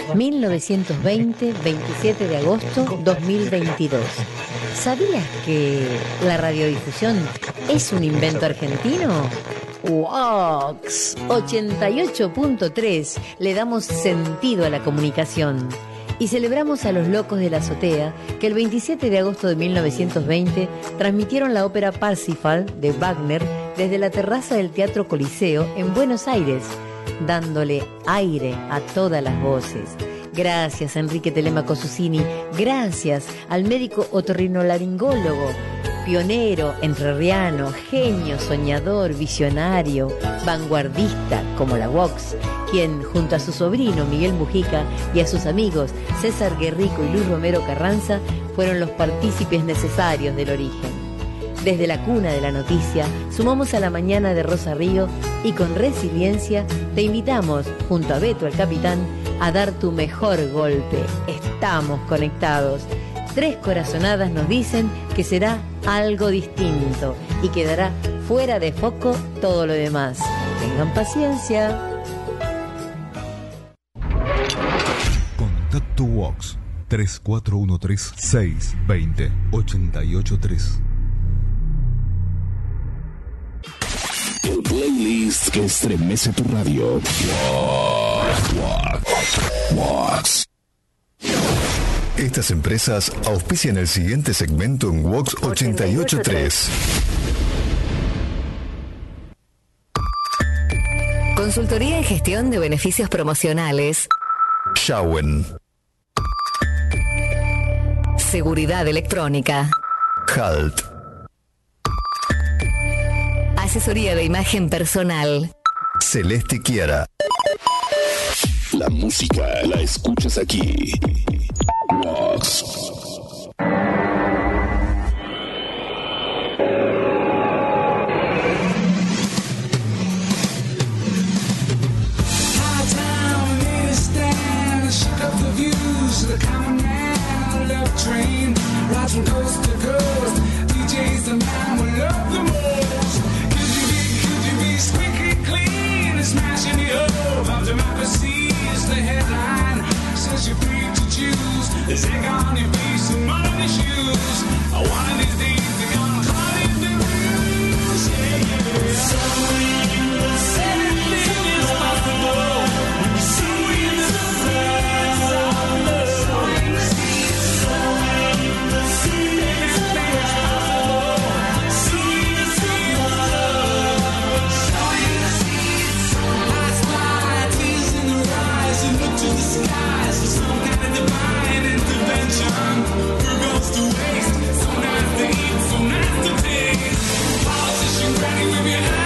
1920, 27 de agosto 2022. ¿Sabías que la radiodifusión es un invento argentino? Vox 88.3, le damos sentido a la comunicación. Y celebramos a los locos de la azotea que el 27 de agosto de 1920 transmitieron la ópera Parsifal de Wagner desde la terraza del Teatro Coliseo en Buenos Aires, dándole aire a todas las voces. Gracias a Enrique Telemaco Susini, gracias al médico otorrinolaringólogo, pionero, entrerriano, genio, soñador, visionario, vanguardista como la Vox, quien junto a su sobrino Miguel Mujica y a sus amigos César Guerrico y Luis Romero Carranza fueron los partícipes necesarios del origen. Desde la cuna de la noticia, sumamos a la mañana de Rosa Río y con resiliencia te invitamos, junto a Beto el Capitán, a dar tu mejor golpe. Estamos conectados. 3 corazonadas nos dicen que será algo distinto y quedará fuera de foco todo lo demás. Tengan paciencia. Contacto Vox 3413-620-883. El playlist que estremece tu radio. Vox. Estas empresas auspician el siguiente segmento en Vox 88.3. Consultoría en gestión de beneficios promocionales. Shawen. Seguridad electrónica. Halt. Asesoría de imagen personal. Celeste Chiara. La música la escuchas aquí. Vox. There's egg on your face and mud on your shoes. One of these days they're gonna call it the blues. Yeah, yeah. So in the anything is possible. So in the sense of love. So in the sea, anything is possible. So in the sea of love. So in the sea, eyes wide, tears in the eyes, and look to the skies for some kind of divine intervention. Who goes to waste? So nice to eat, so nice to taste. Politician ready with your